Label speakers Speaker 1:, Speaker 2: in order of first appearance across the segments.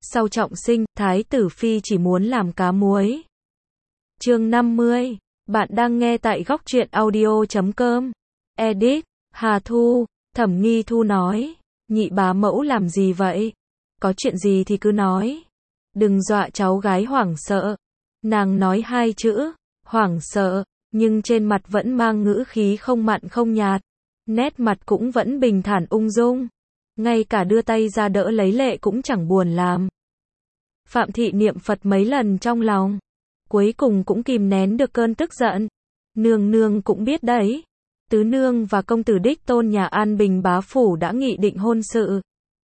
Speaker 1: sau trọng sinh, Thái tử Phi chỉ muốn làm cá muối. Chương 50. Bạn đang nghe tại góc truyện audio.com. Edit. Hà Thu. Thẩm Nghi Thu nói. Nhị bá mẫu làm gì vậy? Có chuyện gì thì cứ nói. Đừng dọa cháu gái hoảng sợ. Nàng nói hai chữ, hoảng sợ, nhưng trên mặt vẫn mang ngữ khí không mặn không nhạt. Nét mặt cũng vẫn bình thản ung dung. Ngay cả đưa tay ra đỡ lấy lệ cũng chẳng buồn làm. Phạm Thị niệm Phật mấy lần trong lòng. Cuối cùng cũng kìm nén được cơn tức giận. Nương nương cũng biết đấy. Tứ nương và công tử đích tôn nhà An Bình bá phủ đã nghị định hôn sự.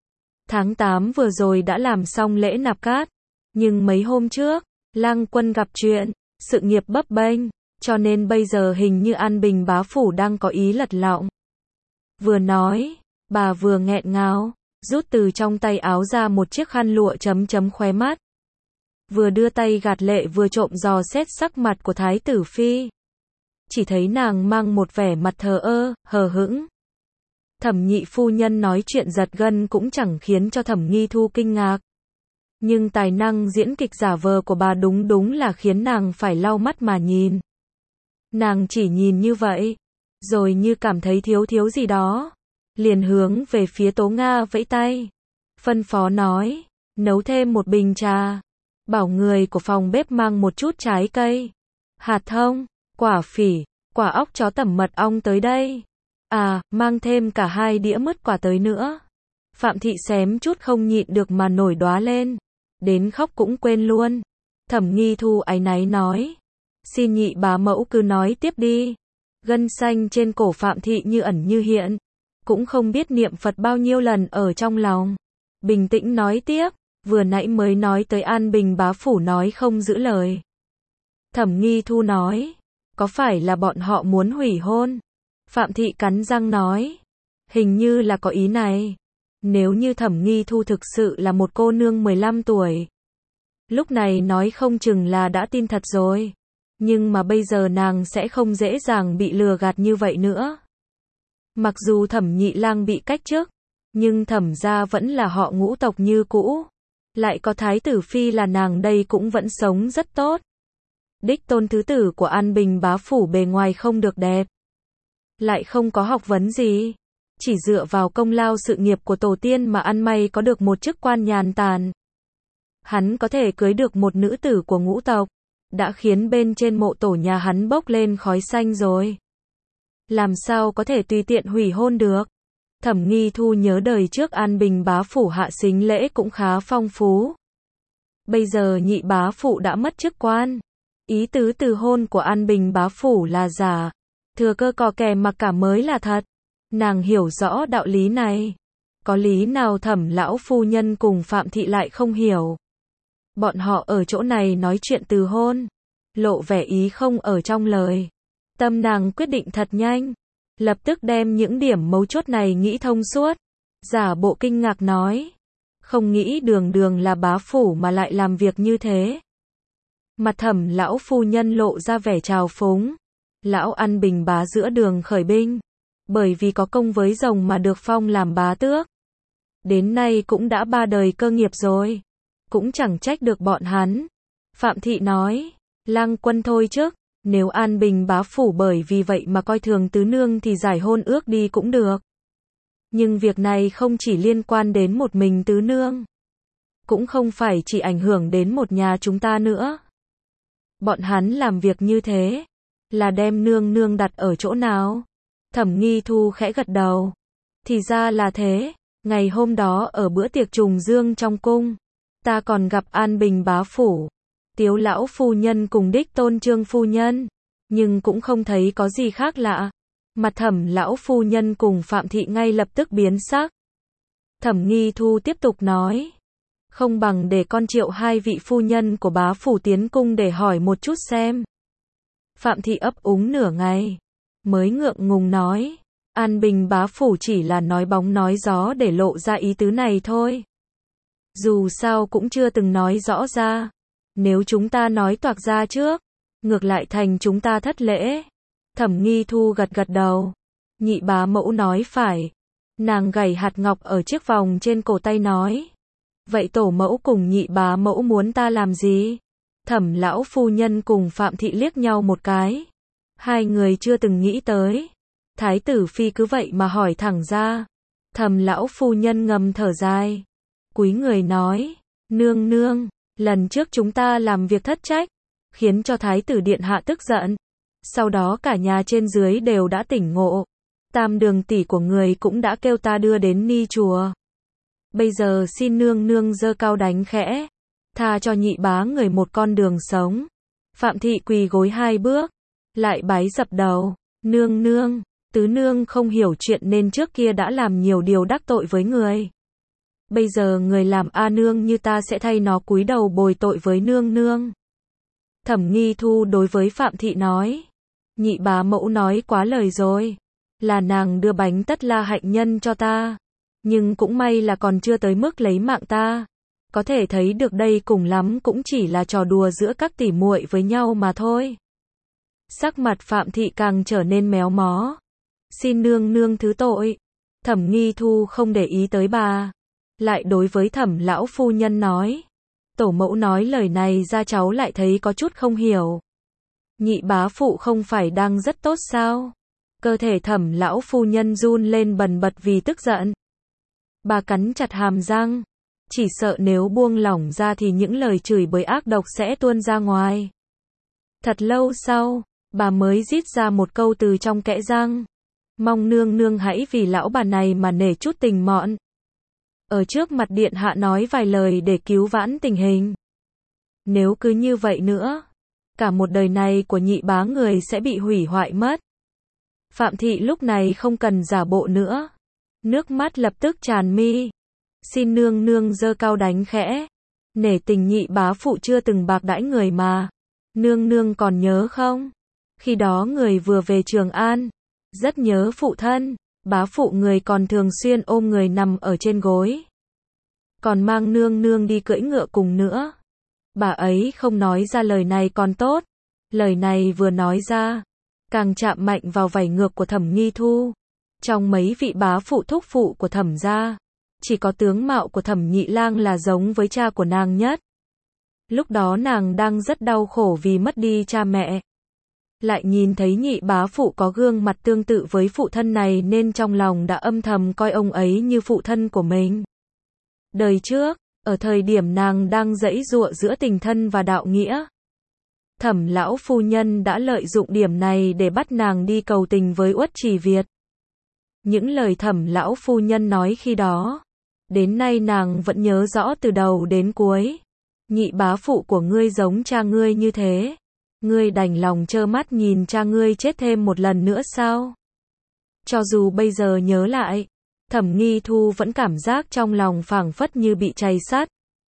Speaker 1: Tháng 8 vừa rồi đã làm xong lễ nạp cát. Nhưng mấy hôm trước, Lang Quân gặp chuyện, sự nghiệp bấp bênh, cho nên bây giờ hình như An Bình bá phủ đang có ý lật lọng. Vừa nói, bà vừa nghẹn ngào, rút từ trong tay áo ra một chiếc khăn lụa chấm chấm khóe mắt. Vừa đưa tay gạt lệ vừa trộm dò xét sắc mặt của Thái tử Phi. Chỉ thấy nàng mang một vẻ mặt thờ ơ, hờ hững. Thẩm nhị phu nhân nói chuyện giật gân cũng chẳng khiến cho Thẩm Nghi Thu kinh ngạc. Nhưng tài năng diễn kịch giả vờ của bà đúng là khiến nàng phải lau mắt mà nhìn. Nàng chỉ nhìn như vậy, rồi như cảm thấy thiếu gì đó, liền hướng về phía Tố Nga vẫy tay. Phân phó nói, nấu thêm một bình trà. Bảo người của phòng bếp mang một chút trái cây, hạt thông, quả phỉ, quả óc chó tẩm mật ong tới đây. À, mang thêm cả 2 đĩa mứt quả tới nữa. Phạm Thị xém chút không nhịn được mà nổi đoá lên. Đến khóc cũng quên luôn. Thẩm Nghi Thu áy náy nói. Xin nhị bá mẫu cứ nói tiếp đi. Gân xanh trên cổ Phạm Thị như ẩn như hiện. Cũng không biết niệm Phật bao nhiêu lần ở trong lòng. Bình tĩnh nói tiếp. Vừa nãy mới nói tới An Bình bá phủ nói không giữ lời. Thẩm Nghi Thu nói. Có phải là bọn họ muốn hủy hôn? Phạm Thị cắn răng nói. Hình như là có ý này. Nếu như Thẩm Nghi Thu thực sự là một cô nương 15 tuổi. Lúc này nói không chừng là đã tin thật rồi. Nhưng mà bây giờ nàng sẽ không dễ dàng bị lừa gạt như vậy nữa. Mặc dù Thẩm Nhị Lang bị cách chức, nhưng Thẩm gia vẫn là họ Ngũ tộc như cũ. Lại có Thái tử Phi là nàng đây cũng vẫn sống rất tốt. Đích tôn thứ tử của An Bình bá phủ bề ngoài không được đẹp. Lại không có học vấn gì. Chỉ dựa vào công lao sự nghiệp của tổ tiên mà ăn may có được một chức quan nhàn tản. Hắn có thể cưới được một nữ tử của Ngũ tộc. Đã khiến bên trên mộ tổ nhà hắn bốc lên khói xanh rồi. Làm sao có thể tùy tiện hủy hôn được. Thẩm Nghi Thu nhớ đời trước An Bình bá phủ hạ sính lễ cũng khá phong phú. Bây giờ nhị bá phụ đã mất chức quan. Ý tứ từ hôn của An Bình bá phủ là giả. Thừa cơ cò kè mặc cả mới là thật. Nàng hiểu rõ đạo lý này. Có lý nào Thẩm lão phu nhân cùng Phạm Thị lại không hiểu. Bọn họ ở chỗ này nói chuyện từ hôn. Lộ vẻ ý không ở trong lời. Tâm nàng quyết định thật nhanh. Lập tức đem những điểm mấu chốt này nghĩ thông suốt. Giả bộ kinh ngạc nói. Không nghĩ đường là bá phủ mà lại làm việc như thế. Mặt Thẩm lão phu nhân lộ ra vẻ trào phúng. Lão An Bình bá giữa đường khởi binh. Bởi vì có công với rồng mà được phong làm bá tước. Đến nay cũng đã 3 đời cơ nghiệp rồi. Cũng chẳng trách được bọn hắn. Phạm Thị nói. Lang Quân thôi chứ. Nếu An Bình bá phủ bởi vì vậy mà coi thường tứ nương thì giải hôn ước đi cũng được. Nhưng việc này không chỉ liên quan đến một mình tứ nương. Cũng không phải chỉ ảnh hưởng đến một nhà chúng ta nữa. Bọn hắn làm việc như thế. Là đem nương đặt ở chỗ nào? Thẩm Nghi Thu khẽ gật đầu. Thì ra là thế. Ngày hôm đó ở bữa tiệc trùng dương trong cung. Ta còn gặp An Bình bá phủ. Tiếu lão phu nhân cùng đích tôn Trương phu nhân. Nhưng cũng không thấy có gì khác lạ. Mặt Thẩm lão phu nhân cùng Phạm Thị ngay lập tức biến sắc. Thẩm Nghi Thu tiếp tục nói. Không bằng để con triệu 2 vị phu nhân của bá phủ tiến cung để hỏi một chút xem. Phạm Thị ấp úng nửa ngày. Mới ngượng ngùng nói. An Bình bá phủ chỉ là nói bóng nói gió để lộ ra ý tứ này thôi. Dù sao cũng chưa từng nói rõ ra. Nếu chúng ta nói toạc ra trước, ngược lại thành chúng ta thất lễ. Thẩm Nghi Thu gật đầu. Nhị bá mẫu nói phải. Nàng gảy hạt ngọc ở chiếc vòng trên cổ tay nói. Vậy tổ mẫu cùng nhị bá mẫu muốn ta làm gì? Thẩm lão phu nhân cùng Phạm Thị liếc nhau một cái. Hai người chưa từng nghĩ tới. Thái tử phi cứ vậy mà hỏi thẳng ra. Thẩm lão phu nhân ngầm thở dài. Cúi người nói, nương nương, lần trước chúng ta làm việc thất trách, khiến cho thái tử điện hạ tức giận. Sau đó cả nhà trên dưới đều đã tỉnh ngộ. Tam đường tỷ của người cũng đã kêu ta đưa đến ni chùa. Bây giờ xin nương nương giơ cao đánh khẽ, tha cho nhị bá người một con đường sống. Phạm Thị quỳ gối 2 bước, lại bái dập đầu. Nương nương, tứ nương không hiểu chuyện nên trước kia đã làm nhiều điều đắc tội với người. Bây giờ người làm A nương như ta sẽ thay nó cúi đầu bồi tội với nương nương. Thẩm Nghi Thu đối với Phạm Thị nói. Nhị bá mẫu nói quá lời rồi. Là nàng đưa bánh tất la hạnh nhân cho ta. Nhưng cũng may là còn chưa tới mức lấy mạng ta. Có thể thấy được đây cùng lắm cũng chỉ là trò đùa giữa các tỷ muội với nhau mà thôi. Sắc mặt Phạm Thị càng trở nên méo mó. Xin nương nương thứ tội. Thẩm Nghi Thu không để ý tới bà. Lại đối với Thẩm lão phu nhân nói. Tổ mẫu nói lời này ra cháu lại thấy có chút không hiểu. Nhị bá phụ không phải đang rất tốt sao? Cơ thể Thẩm lão phu nhân run lên bần bật vì tức giận. Bà cắn chặt hàm răng. Chỉ sợ nếu buông lỏng ra thì những lời chửi bới ác độc sẽ tuôn ra ngoài. Thật lâu sau, bà mới rít ra một câu từ trong kẽ răng. Mong nương nương hãy vì lão bà này mà nể chút tình mọn. Ở trước mặt điện hạ nói vài lời để cứu vãn tình hình. Nếu cứ như vậy nữa, cả một đời này của nhị bá người sẽ bị hủy hoại mất. Phạm Thị lúc này không cần giả bộ nữa. Nước mắt lập tức tràn mi. Xin nương nương giơ cao đánh khẽ. Nể tình nhị bá phụ chưa từng bạc đãi người mà. Nương nương còn nhớ không? Khi đó người vừa về Trường An. Rất nhớ phụ thân. Bá phụ người còn thường xuyên ôm người nằm ở trên gối. Còn mang nương nương đi cưỡi ngựa cùng nữa. Bà ấy không nói ra lời này còn tốt. Lời này vừa nói ra, càng chạm mạnh vào vảy ngược của Thẩm Nghi Thu. Trong mấy vị bá phụ thúc phụ của Thẩm gia, chỉ có tướng mạo của Thẩm Nhị Lang là giống với cha của nàng nhất. Lúc đó nàng đang rất đau khổ vì mất đi cha mẹ. Lại nhìn thấy nhị bá phụ có gương mặt tương tự với phụ thân này nên trong lòng đã âm thầm coi ông ấy như phụ thân của mình. Đời trước, ở thời điểm nàng đang giãy giụa giữa tình thân và đạo nghĩa, Thẩm lão phu nhân đã lợi dụng điểm này để bắt nàng đi cầu tình với Uất Trì Việt. Những lời Thẩm lão phu nhân nói khi đó, đến nay nàng vẫn nhớ rõ từ đầu đến cuối. Nhị bá phụ của ngươi giống cha ngươi như thế, ngươi đành lòng trơ mắt nhìn cha ngươi chết thêm một lần nữa sao? Cho dù bây giờ nhớ lại, Thẩm Nghi Thu vẫn cảm giác trong lòng phảng phất như bị chày sắt.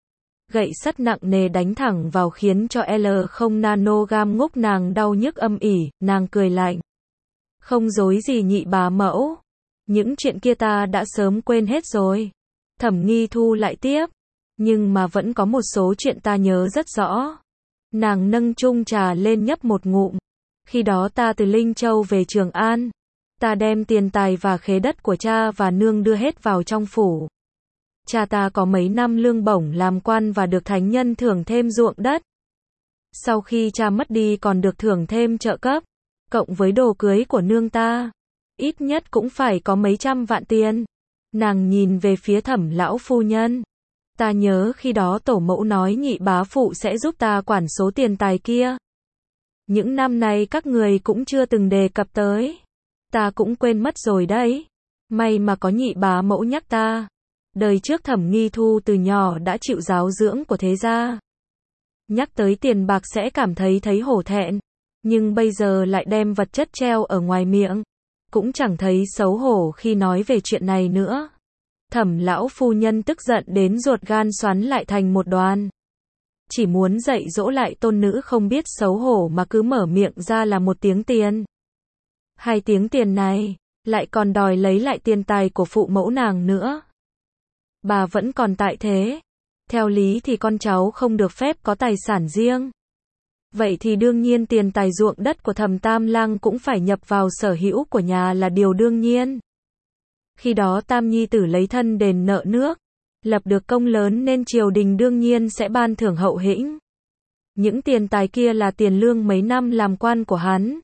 Speaker 1: Gậy sắt nặng nề đánh thẳng vào khiến cho L0 nanogam ngốc nàng đau nhức âm ỉ, nàng cười lạnh. Không dối gì nhị bá mẫu. Những chuyện kia ta đã sớm quên hết rồi. Thẩm Nghi Thu lại tiếp. Nhưng mà vẫn có một số chuyện ta nhớ rất rõ. Nàng nâng chung trà lên nhấp một ngụm. Khi đó ta từ Linh Châu về Trường An. Ta đem tiền tài và khế đất của cha và nương đưa hết vào trong phủ. Cha ta có mấy năm lương bổng làm quan và được thánh nhân thưởng thêm ruộng đất. Sau khi cha mất đi còn được thưởng thêm trợ cấp. Cộng với đồ cưới của nương ta, ít nhất cũng phải có mấy trăm vạn tiền. Nàng nhìn về phía Thẩm lão phu nhân. Ta nhớ khi đó tổ mẫu nói nhị bá phụ sẽ giúp ta quản số tiền tài kia. Những năm này các người cũng chưa từng đề cập tới. Ta cũng quên mất rồi đấy. May mà có nhị bá mẫu nhắc ta. Đời trước Thẩm Nghi Thu từ nhỏ đã chịu giáo dưỡng của thế gia. Nhắc tới tiền bạc sẽ cảm thấy hổ thẹn. Nhưng bây giờ lại đem vật chất treo ở ngoài miệng. Cũng chẳng thấy xấu hổ khi nói về chuyện này nữa. Thẩm lão phu nhân tức giận đến ruột gan xoắn lại thành một đoàn. Chỉ muốn dạy dỗ lại tôn nữ không biết xấu hổ mà cứ mở miệng ra là một tiếng tiền. 2 tiếng tiền này, lại còn đòi lấy lại tiền tài của phụ mẫu nàng nữa. Bà vẫn còn tại thế. Theo lý thì con cháu không được phép có tài sản riêng. Vậy thì đương nhiên tiền tài ruộng đất của Thẩm Tam Lang cũng phải nhập vào sở hữu của nhà là điều đương nhiên. Khi đó Tam Nhi tử lấy thân đền nợ nước. Lập được công lớn nên triều đình đương nhiên sẽ ban thưởng hậu hĩnh. Những tiền tài kia là tiền lương mấy năm làm quan của hắn.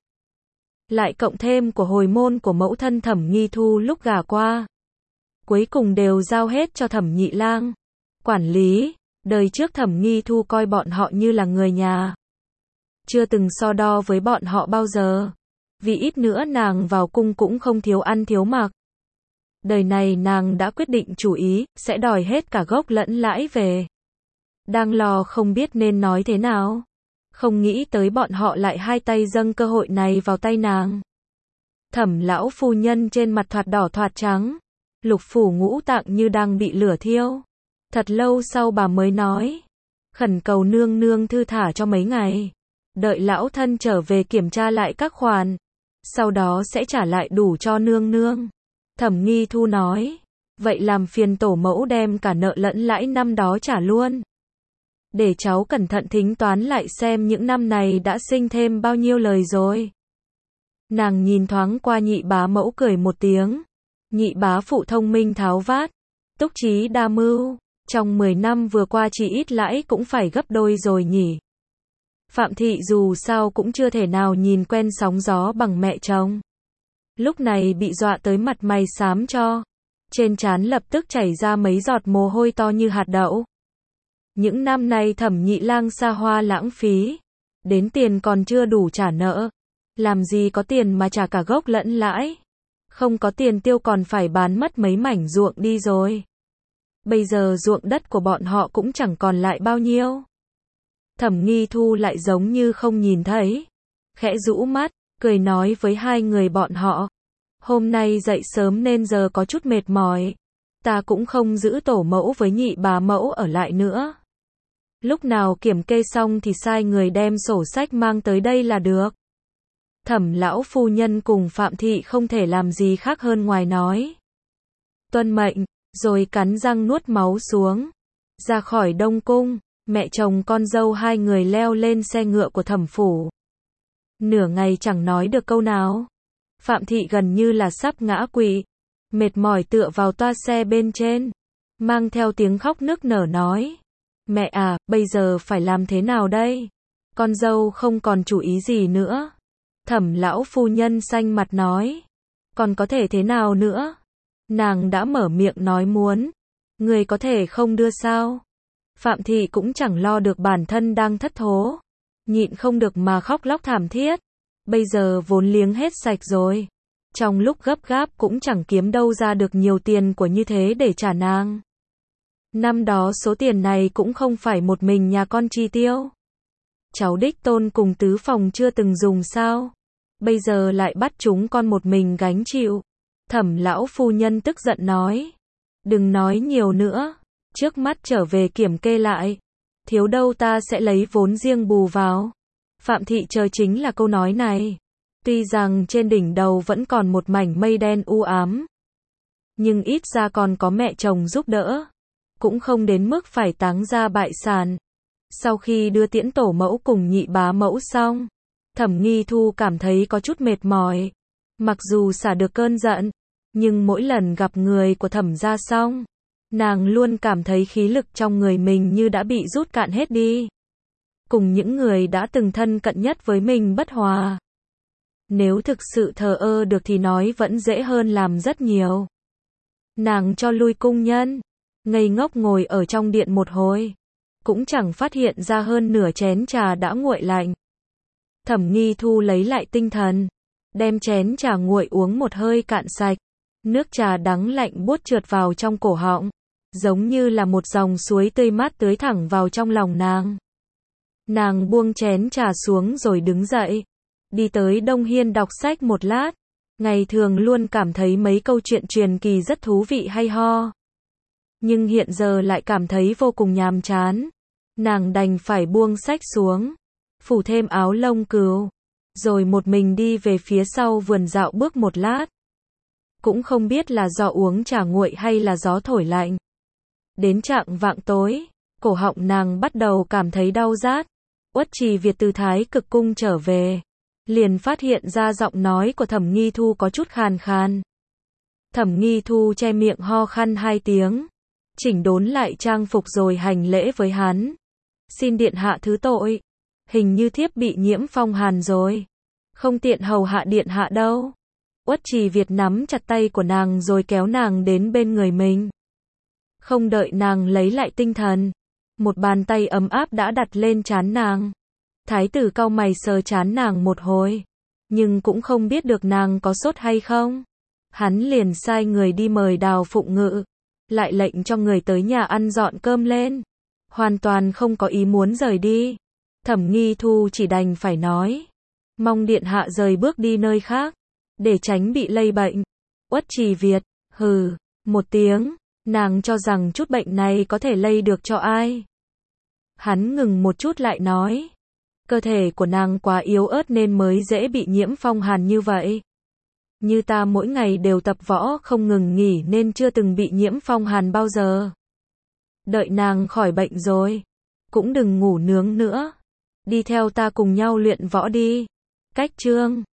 Speaker 1: Lại cộng thêm của hồi môn của mẫu thân Thẩm Nghi Thu lúc gả qua. Cuối cùng đều giao hết cho Thẩm Nhị Lang quản lý. Đời trước Thẩm Nghi Thu coi bọn họ như là người nhà. Chưa từng so đo với bọn họ bao giờ. Vì ít nữa nàng vào cung cũng không thiếu ăn thiếu mặc. Đời này nàng đã quyết định chủ ý, sẽ đòi hết cả gốc lẫn lãi về. Đang lo không biết nên nói thế nào. Không nghĩ tới bọn họ lại hai tay dâng cơ hội này vào tay nàng. Thẩm lão phu nhân trên mặt thoạt đỏ thoạt trắng. Lục phủ ngũ tạng như đang bị lửa thiêu. Thật lâu sau bà mới nói. Khẩn cầu nương nương thư thả cho mấy ngày. Đợi lão thân trở về kiểm tra lại các khoản. Sau đó sẽ trả lại đủ cho nương nương. Thẩm Nghi Thu nói. Vậy làm phiền tổ mẫu đem cả nợ lẫn lãi năm đó trả luôn. Để cháu cẩn thận tính toán lại xem những năm này đã sinh thêm bao nhiêu lời rồi. Nàng nhìn thoáng qua nhị bá mẫu cười một tiếng. Nhị bá phụ thông minh tháo vát. Túc trí đa mưu. Trong 10 năm vừa qua chỉ ít lãi cũng phải gấp đôi rồi nhỉ. Phạm Thị dù sao cũng chưa thể nào nhìn quen sóng gió bằng mẹ chồng. Lúc này bị dọa tới mặt mày xám cho. Trên trán lập tức chảy ra mấy giọt mồ hôi to như hạt đậu. Những năm nay Thẩm Nhị Lang xa hoa lãng phí. Đến tiền còn chưa đủ trả nợ. Làm gì có tiền mà trả cả gốc lẫn lãi. Không có tiền tiêu còn phải bán mất mấy mảnh ruộng đi rồi. Bây giờ ruộng đất của bọn họ cũng chẳng còn lại bao nhiêu. Thẩm Nghi Thu lại giống như không nhìn thấy. Khẽ rũ mắt, cười nói với hai người bọn họ. Hôm nay dậy sớm nên giờ có chút mệt mỏi. Ta cũng không giữ tổ mẫu với nhị bà mẫu ở lại nữa. Lúc nào kiểm kê xong thì sai người đem sổ sách mang tới đây là được. Thẩm lão phu nhân cùng Phạm Thị không thể làm gì khác hơn ngoài nói. Tuân mệnh, rồi cắn răng nuốt máu xuống. Ra khỏi Đông Cung, mẹ chồng con dâu hai người leo lên xe ngựa của Thẩm phủ. Nửa ngày chẳng nói được câu nào. Phạm Thị gần như là sắp ngã quỵ. Mệt mỏi tựa vào toa xe bên trên. Mang theo tiếng khóc nức nở nói. Mẹ à, bây giờ phải làm thế nào đây? Con dâu không còn chủ ý gì nữa. Thẩm lão phu nhân xanh mặt nói. Còn có thể thế nào nữa? Nàng đã mở miệng nói muốn. Người có thể không đưa sao? Phạm Thị cũng chẳng lo được bản thân đang thất thố. Nhịn không được mà khóc lóc thảm thiết. Bây giờ vốn liếng hết sạch rồi. Trong lúc gấp gáp cũng chẳng kiếm đâu ra được nhiều tiền của như thế để trả nàng. Năm đó số tiền này cũng không phải một mình nhà con chi tiêu. Cháu đích tôn cùng tứ phòng chưa từng dùng sao. Bây giờ lại bắt chúng con một mình gánh chịu. Thẩm lão phu nhân tức giận nói. Đừng nói nhiều nữa. Trước mắt trở về kiểm kê lại. Thiếu đâu ta sẽ lấy vốn riêng bù vào. Phạm Thị chờ chính là câu nói này. Tuy rằng trên đỉnh đầu vẫn còn một mảnh mây đen u ám. Nhưng ít ra còn có mẹ chồng giúp đỡ. Cũng không đến mức phải táng ra bại sản. Sau khi đưa tiễn tổ mẫu cùng nhị bá mẫu xong. Thẩm Nghi Thu cảm thấy có chút mệt mỏi. Mặc dù xả được cơn giận. Nhưng mỗi lần gặp người của Thẩm gia xong. Nàng luôn cảm thấy khí lực trong người mình như đã bị rút cạn hết đi. Cùng những người đã từng thân cận nhất với mình bất hòa. Nếu thực sự thờ ơ được thì nói vẫn dễ hơn làm rất nhiều. Nàng cho lui cung nhân. Ngây ngốc ngồi ở trong điện một hồi. Cũng chẳng phát hiện ra hơn nửa chén trà đã nguội lạnh. Thẩm Nghi Thu lấy lại tinh thần. Đem chén trà nguội uống một hơi cạn sạch. Nước trà đắng lạnh buốt trượt vào trong cổ họng. Giống như là một dòng suối tươi mát tưới thẳng vào trong lòng nàng. Nàng buông chén trà xuống rồi đứng dậy. Đi tới Đông Hiên đọc sách một lát. Ngày thường luôn cảm thấy mấy câu chuyện truyền kỳ rất thú vị hay ho. Nhưng hiện giờ lại cảm thấy vô cùng nhàm chán. Nàng đành phải buông sách xuống. Phủ thêm áo lông cừu. Rồi một mình đi về phía sau vườn dạo bước một lát. Cũng không biết là do uống trà nguội hay là gió thổi lạnh. Đến chạng vạng tối, cổ họng nàng bắt đầu cảm thấy đau rát. Uất Trì Việt từ Thái Cực Cung trở về. Liền phát hiện ra giọng nói của Thẩm Nghi Thu có chút khàn khàn. Thẩm Nghi Thu che miệng ho khan 2 tiếng. chỉnh đốn lại trang phục rồi hành lễ với hắn. Xin điện hạ thứ tội. Hình như thiếp bị nhiễm phong hàn rồi. Không tiện hầu hạ điện hạ đâu. Uất Trì Việt nắm chặt tay của nàng rồi kéo nàng đến bên người mình. Không đợi nàng lấy lại tinh thần, một bàn tay ấm áp đã đặt lên trán nàng. Thái tử cau mày sờ trán nàng một hồi, nhưng cũng không biết được nàng có sốt hay không. Hắn liền sai người đi mời Đào Phụng Ngự, lại lệnh cho người tới nhà ăn dọn cơm lên. Hoàn toàn không có ý muốn rời đi. Thẩm Nghi Thu chỉ đành phải nói, mong điện hạ rời bước đi nơi khác, để tránh bị lây bệnh. Uất Trì Việt, hừ, một tiếng, nàng cho rằng chút bệnh này có thể lây được cho ai. Hắn ngừng một chút lại nói, cơ thể của nàng quá yếu ớt nên mới dễ bị nhiễm phong hàn như vậy. Như ta mỗi ngày đều tập võ không ngừng nghỉ nên chưa từng bị nhiễm phong hàn bao giờ. Đợi nàng khỏi bệnh rồi, cũng đừng ngủ nướng nữa. Đi theo ta cùng nhau luyện võ đi. Cách chương